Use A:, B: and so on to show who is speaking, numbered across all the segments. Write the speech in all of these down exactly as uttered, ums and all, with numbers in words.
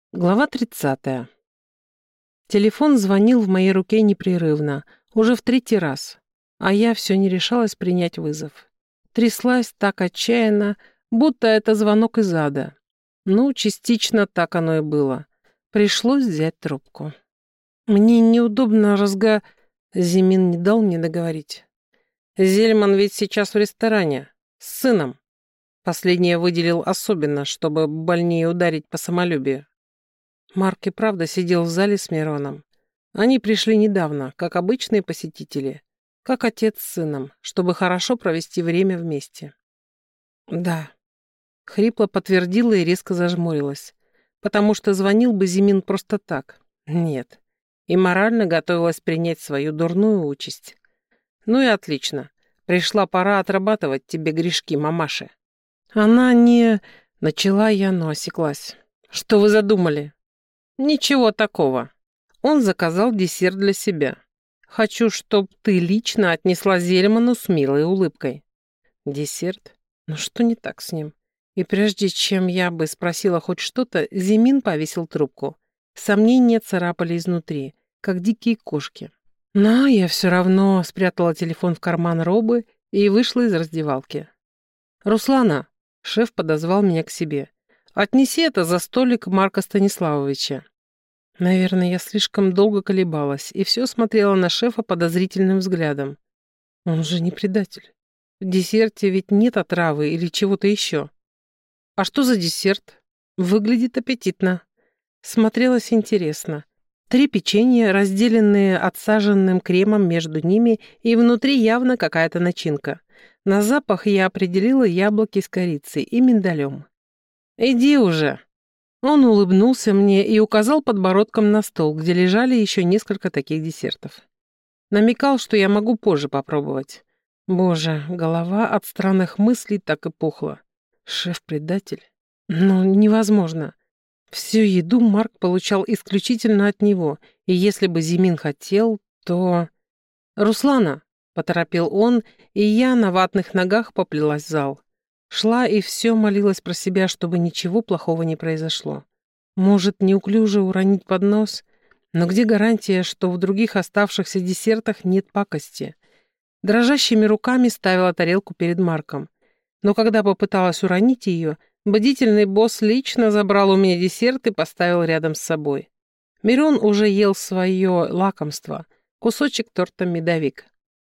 A: Глава тридцатая. Телефон звонил в моей руке непрерывно, уже в третий раз, а я все не решалась принять вызов. Тряслась так отчаянно, будто это звонок из ада. Ну, частично так оно и было. Пришлось взять трубку. Мне неудобно разга... Зимин не дал мне договорить. Зельман ведь сейчас в ресторане, с сыном. Последнее выделил особенно, чтобы больнее ударить по самолюбию. Марк и правда сидел в зале с Мироном. Они пришли недавно, как обычные посетители, как отец с сыном, чтобы хорошо провести время вместе. Да, хрипло подтвердила и резко зажмурилась, потому что звонил бы Зимин просто так. Нет. И морально готовилась принять свою дурную участь. Ну и отлично. Пришла пора отрабатывать тебе грешки, мамаши. Она не... Начала я, но осеклась. Что вы задумали? Ничего такого. Он заказал десерт для себя. Хочу, чтоб ты лично отнесла Зельману с милой улыбкой. Десерт? Ну что не так с ним? И прежде чем я бы спросила хоть что-то, Зимин повесил трубку. Сомнения царапали изнутри, как дикие кошки. Но я все равно спрятала телефон в карман робы и вышла из раздевалки. «Руслана!» — шеф подозвал меня к себе. «Отнеси это за столик Марка Станиславовича». Наверное, я слишком долго колебалась и все смотрела на шефа подозрительным взглядом. Он же не предатель. В десерте ведь нет отравы или чего-то еще. А что за десерт? Выглядит аппетитно. Смотрелось интересно. Три печенья, разделенные отсаженным кремом между ними, и внутри явно какая-то начинка. На запах я определила яблоки с корицей и миндалем. «Иди уже!» Он улыбнулся мне и указал подбородком на стол, где лежали еще несколько таких десертов. Намекал, что я могу позже попробовать. Боже, голова от странных мыслей так и пухла. Шеф-предатель? Ну, невозможно. Всю еду Марк получал исключительно от него, и если бы Зимин хотел, то... «Руслана!» — поторопил он, и я на ватных ногах поплелась в зал. Шла и все молилась про себя, чтобы ничего плохого не произошло. Может, неуклюже уронить поднос? Но где гарантия, что в других оставшихся десертах нет пакости? Дрожащими руками ставила тарелку перед Марком. Но когда попыталась уронить ее, бдительный босс лично забрал у меня десерт и поставил рядом с собой. Мирон уже ел свое лакомство, кусочек торта «Медовик».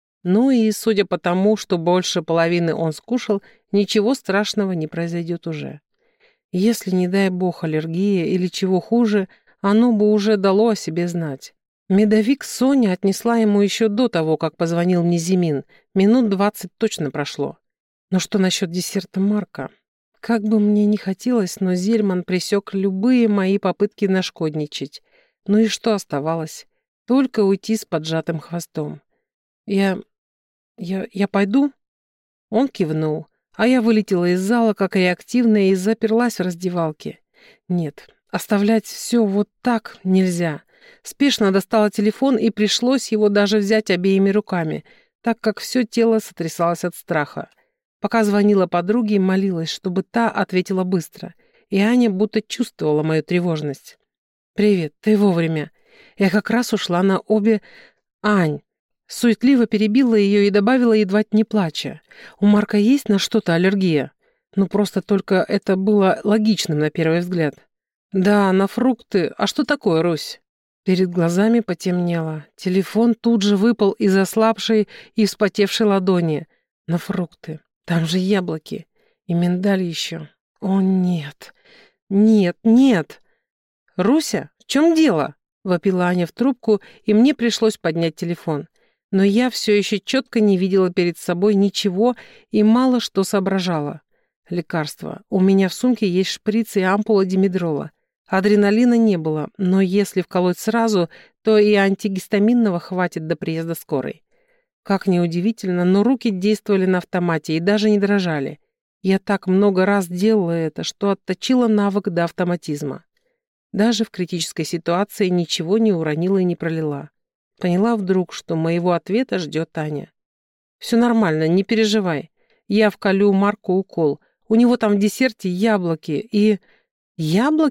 A: Ну и, судя по тому, что больше половины он скушал, ничего страшного не произойдет уже. Если, не дай бог, аллергия или чего хуже, оно бы уже дало о себе знать. Медовик Соня отнесла ему еще до того, как позвонил мне Зимин. Минут двадцать точно прошло. Но что насчет десерта Марка? Как бы мне ни хотелось, но Зельман пресек любые мои попытки нашкодничать. Ну и что оставалось? Только уйти с поджатым хвостом. Я... я... я пойду? Он кивнул, а я вылетела из зала, как реактивная, и заперлась в раздевалке. Нет, оставлять все вот так нельзя. Спешно достала телефон, и пришлось его даже взять обеими руками, так как все тело сотрясалось от страха. Пока звонила подруге, молилась, чтобы та ответила быстро, и Аня будто чувствовала мою тревожность. «Привет, ты вовремя. Я как раз ушла на обе... Ань!» Суетливо перебила ее и добавила, едва не плача. «У Марка есть на что-то аллергия?» Ну, просто только это было логичным на первый взгляд. «Да, на фрукты. А что такое, Русь?» Перед глазами потемнело. Телефон тут же выпал из ослабшей и вспотевшей ладони. На фрукты. Там же яблоки. И миндаль еще. О, нет. Нет, нет. «Руся, в чем дело?» — вопила Аня в трубку, и мне пришлось поднять телефон. Но я все еще четко не видела перед собой ничего и мало что соображала. Лекарства. У меня в сумке есть шприц и ампула димедрола. Адреналина не было, но если вколоть сразу, то и антигистаминного хватит до приезда скорой. Как ни удивительно, но руки действовали на автомате и даже не дрожали. Я так много раз делала это, что отточила навык до автоматизма. Даже в критической ситуации ничего не уронила и не пролила. Поняла вдруг, что моего ответа ждет Аня. «Все нормально, не переживай. Я вколю Марку укол. У него там в десерте яблоки и...» «Яблоки?»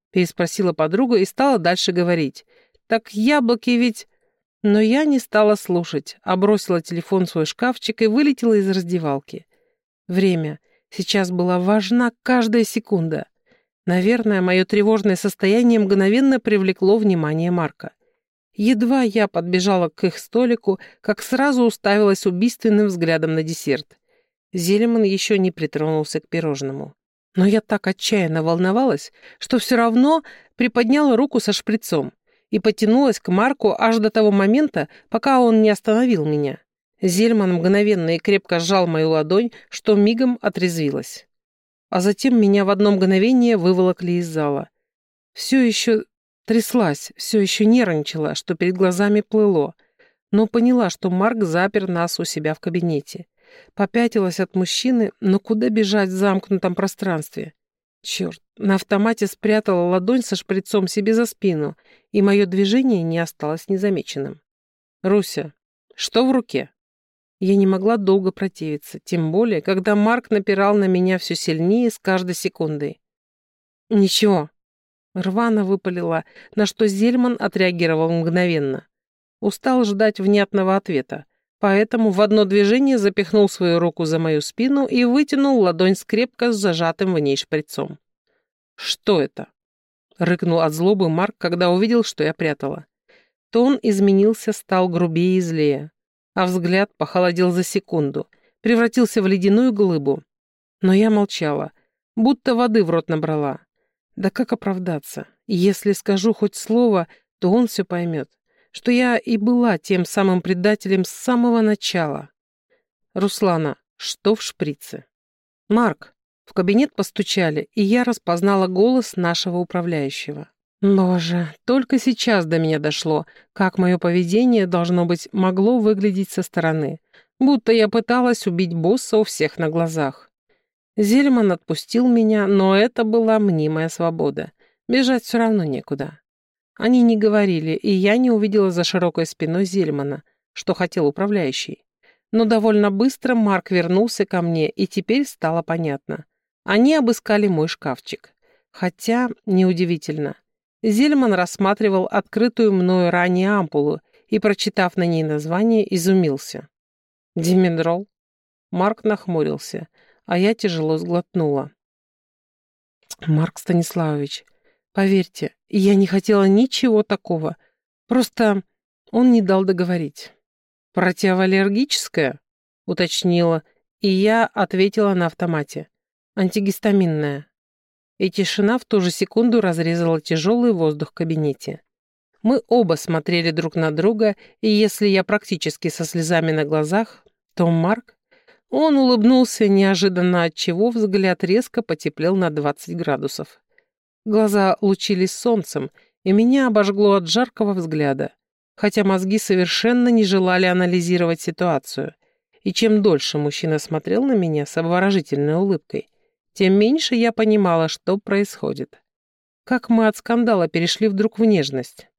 A: переспросила подруга и стала дальше говорить. «Так яблоки ведь...» Но я не стала слушать, а бросила телефон в свой шкафчик и вылетела из раздевалки. Время. Сейчас была важна каждая секунда. Наверное, мое тревожное состояние мгновенно привлекло внимание Марка. Едва я подбежала к их столику, как сразу уставилась убийственным взглядом на десерт. Зельман еще не притронулся к пирожному. Но я так отчаянно волновалась, что все равно приподняла руку со шприцом и потянулась к Марку аж до того момента, пока он не остановил меня. Зельман мгновенно и крепко сжал мою ладонь, что мигом отрезвилась. А затем меня в одно мгновение выволокли из зала. Все еще тряслась, все еще нервничала, что перед глазами плыло, но поняла, что Марк запер нас у себя в кабинете. Попятилась от мужчины, но куда бежать в замкнутом пространстве? Черт, на автомате спрятала ладонь со шприцом себе за спину, и мое движение не осталось незамеченным. «Руся, что в руке?» Я не могла долго противиться, тем более, когда Марк напирал на меня все сильнее с каждой секундой. «Ничего», — рвано выпалила, на что Зельман отреагировал мгновенно. Устал ждать внятного ответа, поэтому в одно движение запихнул свою руку за мою спину и вытянул ладонь скрепко с зажатым в ней шприцом. «Что это?» — рыкнул от злобы Марк, когда увидел, что я прятала. Тон изменился, стал грубее и злее, а взгляд похолодел за секунду, превратился в ледяную глыбу. Но я молчала, будто воды в рот набрала. Да как оправдаться? Если скажу хоть слово, то он все поймет, что я и была тем самым предателем с самого начала. «Руслана, что в шприце?» «Марк!» В кабинет постучали, и я распознала голос нашего управляющего. Боже, только сейчас до меня дошло, как мое поведение, должно быть, могло выглядеть со стороны, будто я пыталась убить босса у всех на глазах. Зельман отпустил меня, но это была мнимая свобода. Бежать все равно некуда. Они не говорили, и я не увидела за широкой спиной Зельмана, что хотел управляющий. Но довольно быстро Марк вернулся ко мне, и теперь стало понятно. Они обыскали мой шкафчик. Хотя, неудивительно, Зельман рассматривал открытую мною ранее ампулу и, прочитав на ней название, изумился. «Димедрол?» Марк нахмурился, а я тяжело сглотнула. «Марк Станиславович, поверьте, я не хотела ничего такого. Просто он не дал договорить». «Противоаллергическое?» — уточнила, и я ответила на автомате. «Антигистаминное». И тишина в ту же секунду разрезала тяжелый воздух в кабинете. Мы оба смотрели друг на друга, и если я практически со слезами на глазах, то Марк... Он улыбнулся неожиданно, отчего взгляд резко потеплел на двадцать градусов. Глаза лучились солнцем, и меня обожгло от жаркого взгляда, хотя мозги совершенно не желали анализировать ситуацию. И чем дольше мужчина смотрел на меня с обворожительной улыбкой, тем меньше я понимала, что происходит. Как мы от скандала перешли вдруг в нежность.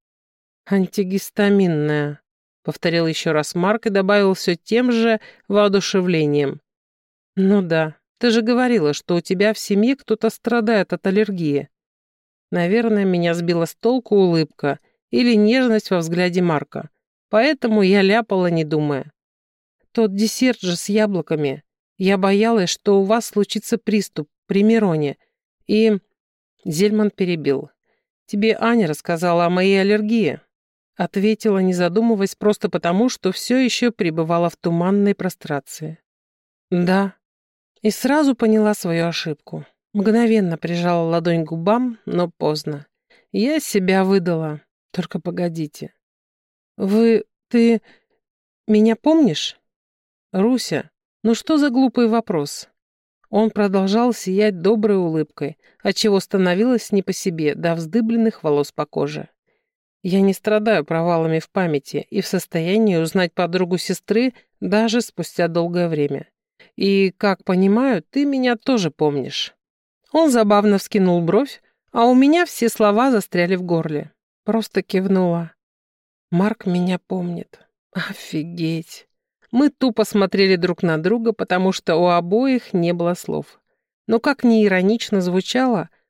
A: «Антигистаминная», — повторил еще раз Марк и добавил все тем же воодушевлением. «Ну да, ты же говорила, что у тебя в семье кто-то страдает от аллергии». Наверное, меня сбила с толку улыбка или нежность во взгляде Марка, поэтому я ляпала, не думая. «Тот десерт же с яблоками. Я боялась, что у вас случится приступ при Мироне, и...» Зельман перебил. «Тебе Аня рассказала о моей аллергии?» Ответила, не задумываясь, просто потому, что все еще пребывала в туманной прострации. «Да». И сразу поняла свою ошибку. Мгновенно прижала ладонь к губам, но поздно. Я себя выдала. Только погодите. «Вы... ты... меня помнишь?» «Руся, ну что за глупый вопрос?» Он продолжал сиять доброй улыбкой, отчего становилось не по себе, до вздыбленных волос по коже. «Я не страдаю провалами в памяти и в состоянии узнать подругу сестры даже спустя долгое время. И, как понимаю, ты меня тоже помнишь». Он забавно вскинул бровь, а у меня все слова застряли в горле. Просто кивнула. «Марк меня помнит. Офигеть!» Мы тупо смотрели друг на друга, потому что у обоих не было слов. Но как ни иронично звучало,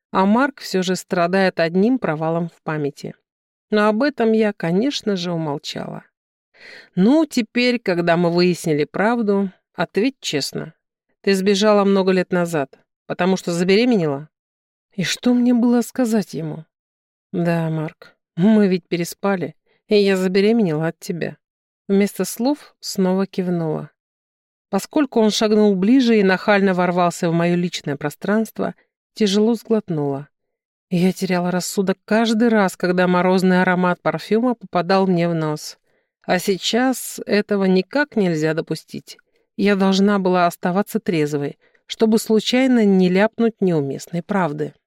A: А Марк все же страдает одним провалом в памяти. Но об этом я, конечно же, умолчала. «Ну, теперь, когда мы выяснили правду, ответь честно. Ты сбежала много лет назад, потому что забеременела?» И что мне было сказать ему? «Да, Марк, мы ведь переспали, и я забеременела от тебя». Вместо слов снова кивнула. Поскольку он шагнул ближе и нахально ворвался в мое личное пространство, тяжело сглотнула. Я теряла рассудок каждый раз, когда морозный аромат парфюма попадал мне в нос. А сейчас этого никак нельзя допустить. Я должна была оставаться трезвой, чтобы случайно не ляпнуть неуместной правды.